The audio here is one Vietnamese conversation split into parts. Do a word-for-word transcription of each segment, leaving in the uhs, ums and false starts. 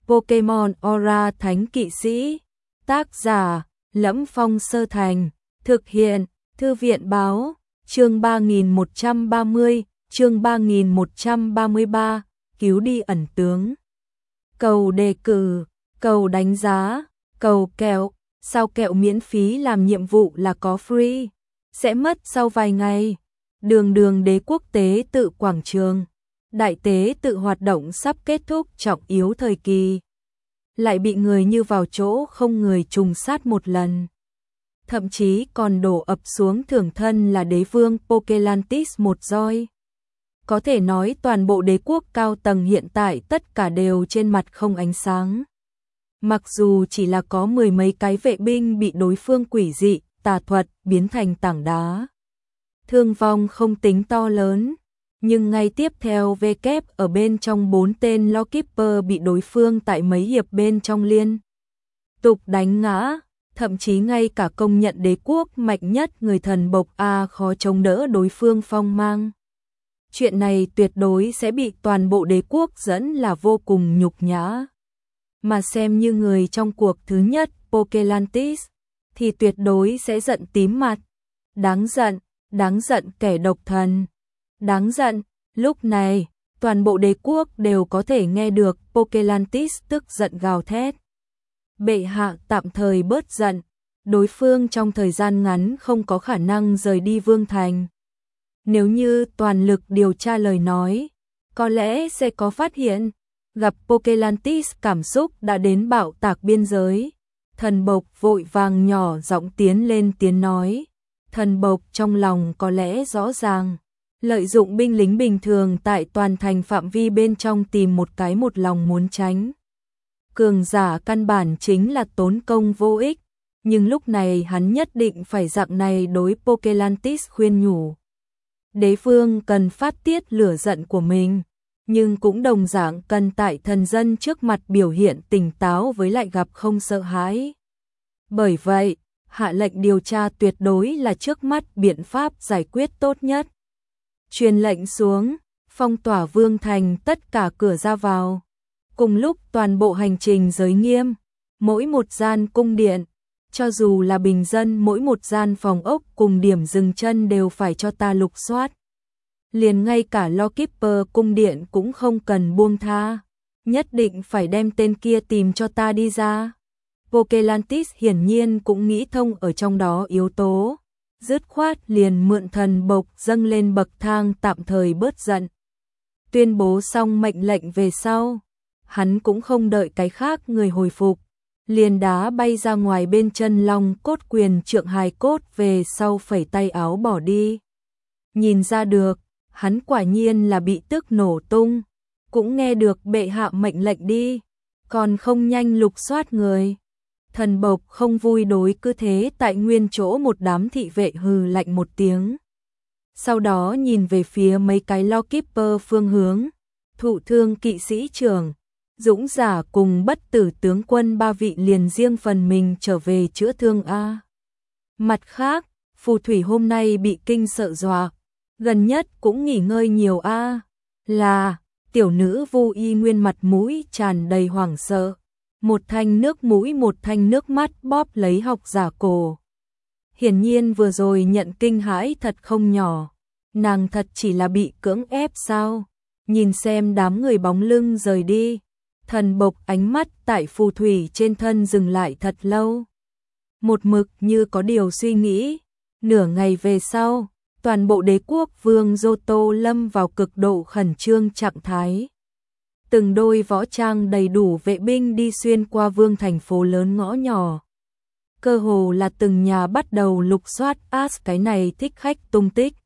Pokemon Aura Thánh Kỵ Sĩ. Tác giả: Lẫm Phong Sơ Thành. Thực hiện: Thư viện báo. Chương ba nghìn một trăm ba mươi, chương ba nghìn một trăm ba mươi ba, cứu đi ẩn tướng. Cầu đề cử, cầu đánh giá, cầu kẹo, sao kẹo miễn phí làm nhiệm vụ là có free, sẽ mất sau vài ngày. Đường đường đế quốc tế tự quảng trường, đại tế tự hoạt động sắp kết thúc trọng yếu thời kỳ. Lại bị người như vào chỗ không người trùng sát một lần. Thậm chí còn đổ ập xuống thưởng thân là đế vương Pokelantis một roi. Có thể nói toàn bộ đế quốc cao tầng hiện tại tất cả đều trên mặt không ánh sáng. Mặc dù chỉ là có mười mấy cái vệ binh bị đối phương quỷ dị, tà thuật biến thành tảng đá. Thương vong không tính to lớn, nhưng ngay tiếp theo V kép ở bên trong bốn tên Lockkeeper bị đối phương tại mấy hiệp bên trong liên tục đánh ngã. Thậm chí ngay cả công nhận đế quốc mạnh nhất người thần bộc A khó chống đỡ đối phương phong mang. Chuyện này tuyệt đối sẽ bị toàn bộ đế quốc dẫn là vô cùng nhục nhã. Mà xem như người trong cuộc thứ nhất Pokelantis thì tuyệt đối sẽ giận tím mặt. Đáng giận, đáng giận kẻ độc thần. Đáng giận, lúc này toàn bộ đế quốc đều có thể nghe được Pokelantis tức giận gào thét. Bệ hạ tạm thời bớt giận, đối phương trong thời gian ngắn không có khả năng rời đi vương thành. Nếu như toàn lực điều tra lời nói, có lẽ sẽ có phát hiện, gặp Pokelantis cảm xúc đã đến bạo tạc biên giới. Thần bộc vội vàng nhỏ giọng tiến lên tiếng nói, thần bộc trong lòng có lẽ rõ ràng, lợi dụng binh lính bình thường tại toàn thành phạm vi bên trong tìm một cái một lòng muốn tránh. Cường giả căn bản chính là tốn công vô ích, nhưng lúc này hắn nhất định phải dạng này đối Pokelantis khuyên nhủ. Đế vương cần phát tiết lửa giận của mình, nhưng cũng đồng dạng cần tại thần dân trước mặt biểu hiện tỉnh táo với lại gặp không sợ hãi. Bởi vậy, hạ lệnh điều tra tuyệt đối là trước mắt biện pháp giải quyết tốt nhất. Truyền lệnh xuống, phong tỏa vương thành tất cả cửa ra vào. Cùng lúc toàn bộ hành trình giới nghiêm, mỗi một gian cung điện, cho dù là bình dân mỗi một gian phòng ốc cùng điểm dừng chân đều phải cho ta lục soát. Liền ngay cả Lockkeeper cung điện cũng không cần buông tha, nhất định phải đem tên kia tìm cho ta đi ra. Pokelantis hiển nhiên cũng nghĩ thông ở trong đó yếu tố, dứt khoát liền mượn thần bộc dâng lên bậc thang tạm thời bớt giận. Tuyên bố xong mệnh lệnh về sau, hắn cũng không đợi cái khác người hồi phục, liền đá bay ra ngoài bên chân long cốt quyền trượng hài cốt về sau phẩy tay áo bỏ đi. Nhìn ra được, hắn quả nhiên là bị tức nổ tung, cũng nghe được bệ hạ mệnh lệnh đi, còn không nhanh lục soát người. Thần bộc không vui đối cứ thế tại nguyên chỗ một đám thị vệ hừ lạnh một tiếng. Sau đó nhìn về phía mấy cái Lockkeeper phương hướng, thụ thương kỵ sĩ trưởng, dũng giả cùng bất tử tướng quân ba vị liền riêng phần mình trở về chữa thương A. Mặt khác, phù thủy hôm nay bị kinh sợ dọa, gần nhất cũng nghỉ ngơi nhiều A. Là, tiểu nữ Vu Y Nguyên mặt mũi tràn đầy hoảng sợ, một thanh nước mũi một thanh nước mắt bóp lấy học giả cổ. Hiển nhiên vừa rồi nhận kinh hãi thật không nhỏ, nàng thật chỉ là bị cưỡng ép sao? Nhìn xem đám người bóng lưng rời đi. Thần bộc ánh mắt tại phù thủy trên thân dừng lại thật lâu. Một mực như có điều suy nghĩ. Nửa ngày về sau, toàn bộ đế quốc vương Johto lâm vào cực độ khẩn trương trạng thái. Từng đôi võ trang đầy đủ vệ binh đi xuyên qua vương thành phố lớn ngõ nhỏ. Cơ hồ là từng nhà bắt đầu lục soát Ash cái này thích khách tung tích.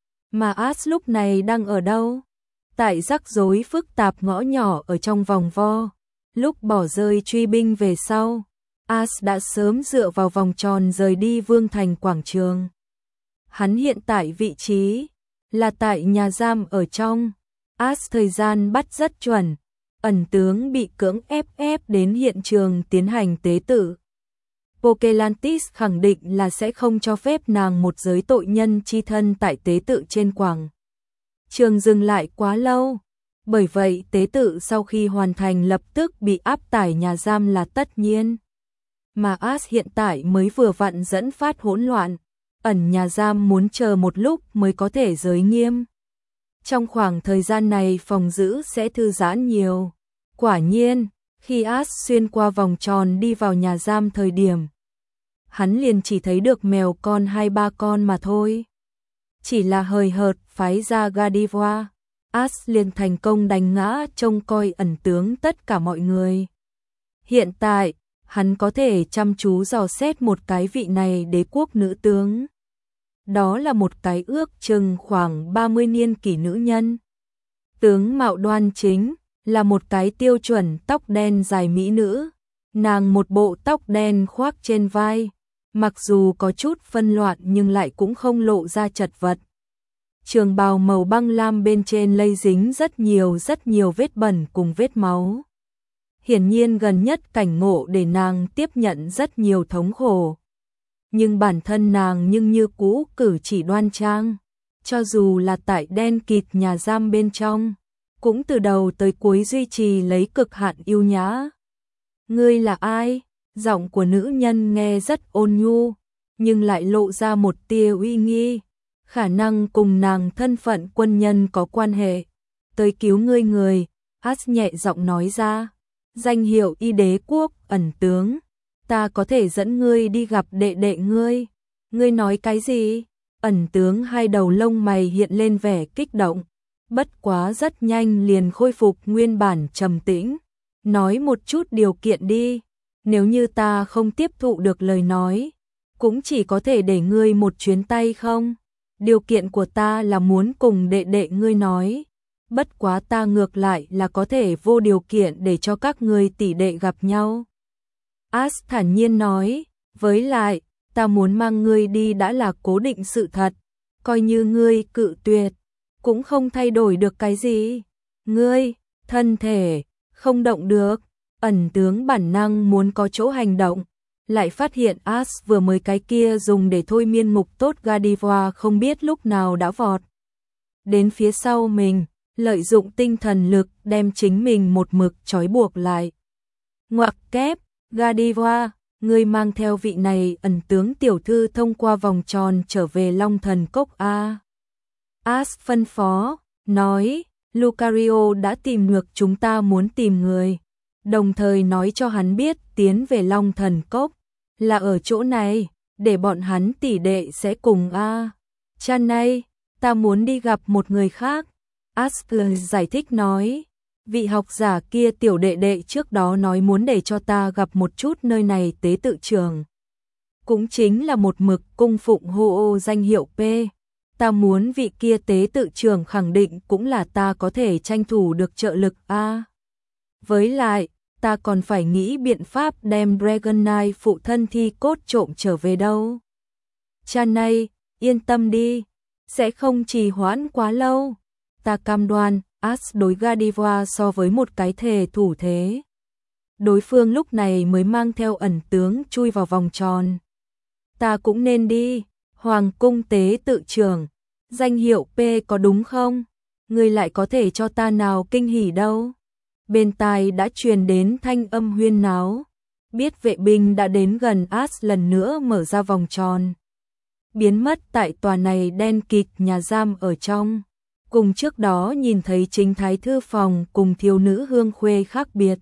Mà Ash lúc này đang ở đâu? Tại rắc rối phức tạp ngõ nhỏ ở trong vòng vo, lúc bỏ rơi truy binh về sau, Ash đã sớm dựa vào vòng tròn rời đi vương thành quảng trường. Hắn hiện tại vị trí là tại nhà giam ở trong. Ash thời gian bắt rất chuẩn, ẩn tướng bị cưỡng ép ép đến hiện trường tiến hành tế tự. Pokelantis khẳng định là sẽ không cho phép nàng một giới tội nhân chi thân tại tế tự trên quảng trường dừng lại quá lâu. Bởi vậy tế tự sau khi hoàn thành lập tức bị áp tải nhà giam là tất nhiên. Mà As hiện tại mới vừa vặn dẫn phát hỗn loạn, ẩn nhà giam muốn chờ một lúc mới có thể giới nghiêm. Trong khoảng thời gian này phòng giữ sẽ thư giãn nhiều. Quả nhiên, khi As xuyên qua vòng tròn đi vào nhà giam thời điểm, hắn liền chỉ thấy được mèo con hai ba con mà thôi. Chỉ là hời hợt phái ra Gardiva, As liền thành công đánh ngã trông coi ẩn tướng tất cả mọi người. Hiện tại, hắn có thể chăm chú dò xét một cái vị này đế quốc nữ tướng. Đó là một cái ước chừng khoảng ba mươi niên kỷ nữ nhân. Tướng mạo đoan chính, là một cái tiêu chuẩn tóc đen dài mỹ nữ. Nàng một bộ tóc đen khoác trên vai, mặc dù có chút phân loạn nhưng lại cũng không lộ ra chật vật. Trường bào màu băng lam bên trên lây dính rất nhiều rất nhiều vết bẩn cùng vết máu. Hiển nhiên gần nhất cảnh ngộ để nàng tiếp nhận rất nhiều thống khổ. Nhưng bản thân nàng nhưng như cũ cử chỉ đoan trang. Cho dù là tại đen kịt nhà giam bên trong, cũng từ đầu tới cuối duy trì lấy cực hạn yêu nhã. Ngươi là ai? Giọng của nữ nhân nghe rất ôn nhu, nhưng lại lộ ra một tia uy nghi. Khả năng cùng nàng thân phận quân nhân có quan hệ. Tới cứu ngươi người, As nhẹ giọng nói ra. Danh hiệu y đế quốc ẩn tướng. Ta có thể dẫn ngươi đi gặp đệ đệ ngươi. Ngươi nói cái gì? Ẩn tướng hai đầu lông mày hiện lên vẻ kích động. Bất quá rất nhanh liền khôi phục nguyên bản trầm tĩnh. Nói một chút điều kiện đi. Nếu như ta không tiếp thụ được lời nói, cũng chỉ có thể để ngươi một chuyến tay không? Điều kiện của ta là muốn cùng đệ đệ ngươi nói. Bất quá ta ngược lại là có thể vô điều kiện để cho các ngươi tỷ đệ gặp nhau. As thản nhiên nói, với lại, ta muốn mang ngươi đi đã là cố định sự thật. Coi như ngươi cự tuyệt, cũng không thay đổi được cái gì. Ngươi, thân thể, không động được. Ẩn tướng bản năng muốn có chỗ hành động, lại phát hiện As vừa mới cái kia dùng để thôi miên ngục tốt Gardiva không biết lúc nào đã vọt đến phía sau mình, lợi dụng tinh thần lực đem chính mình một mực trói buộc lại. Ngoặc kép, Gardiva, ngươi mang theo vị này ẩn tướng tiểu thư thông qua vòng tròn trở về Long Thần Cốc a. As phân phó, nói, Lucario đã tìm được chúng ta muốn tìm người. Đồng thời nói cho hắn biết tiến về Long Thần Cốc là ở chỗ này, để bọn hắn tỷ đệ sẽ cùng a. À. Chan này, ta muốn đi gặp một người khác. Asper giải thích nói, vị học giả kia tiểu đệ đệ trước đó nói muốn để cho ta gặp một chút nơi này tế tự trường. Cũng chính là một mực cung phụng hô ô danh hiệu P. Ta muốn vị kia tế tự trường khẳng định cũng là ta có thể tranh thủ được trợ lực a. À. Với lại, ta còn phải nghĩ biện pháp đem Dragon Knight phụ thân thi cốt trộm trở về đâu. Chan này, yên tâm đi, sẽ không trì hoãn quá lâu. Ta cam đoan, As đối Gardiva so với một cái thề thủ thế. Đối phương lúc này mới mang theo ẩn tướng chui vào vòng tròn. Ta cũng nên đi, Hoàng cung tế tự trưởng, danh hiệu P có đúng không? Ngươi lại có thể cho ta nào kinh hỉ đâu. Bên tai đã truyền đến thanh âm huyên náo, biết vệ binh đã đến gần As lần nữa mở ra vòng tròn. Biến mất tại tòa này đen kịt nhà giam ở trong, cùng trước đó nhìn thấy chính thái thư phòng cùng thiếu nữ hương khuê khác biệt.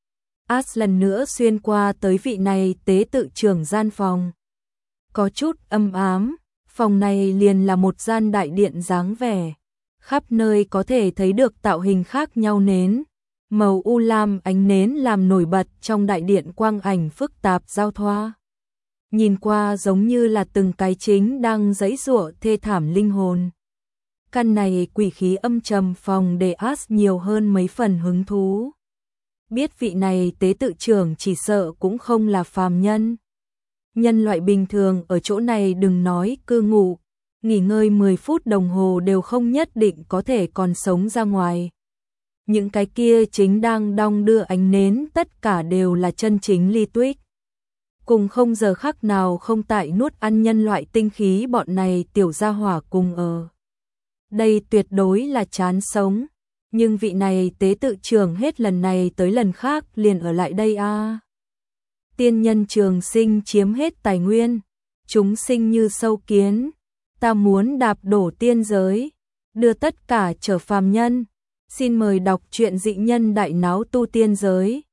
As lần nữa xuyên qua tới vị này tế tự trưởng gian phòng. Có chút âm ám, phòng này liền là một gian đại điện dáng vẻ. Khắp nơi có thể thấy được tạo hình khác nhau nến. Màu u lam ánh nến làm nổi bật trong đại điện quang ảnh phức tạp giao thoa. Nhìn qua giống như là từng cái chính đang giãy giụa thê thảm linh hồn. Căn này quỷ khí âm trầm phòng để As nhiều hơn mấy phần hứng thú. Biết vị này tế tự trưởng chỉ sợ cũng không là phàm nhân. Nhân loại bình thường ở chỗ này đừng nói cư ngụ, nghỉ ngơi mười phút đồng hồ đều không nhất định có thể còn sống ra ngoài. Những cái kia chính đang đong đưa ánh nến tất cả đều là chân chính Ly Tuyết. Cùng không giờ khắc nào không tại nuốt ăn nhân loại tinh khí bọn này tiểu gia hỏa cùng ở. Đây tuyệt đối là chán sống. Nhưng vị này tế tự trưởng hết lần này tới lần khác liền ở lại đây a. À. Tiên nhân trường sinh chiếm hết tài nguyên, chúng sinh như sâu kiến, ta muốn đạp đổ tiên giới, đưa tất cả trở phàm nhân. Xin mời đọc truyện Dị Nhân Đại Náo Tu Tiên Giới.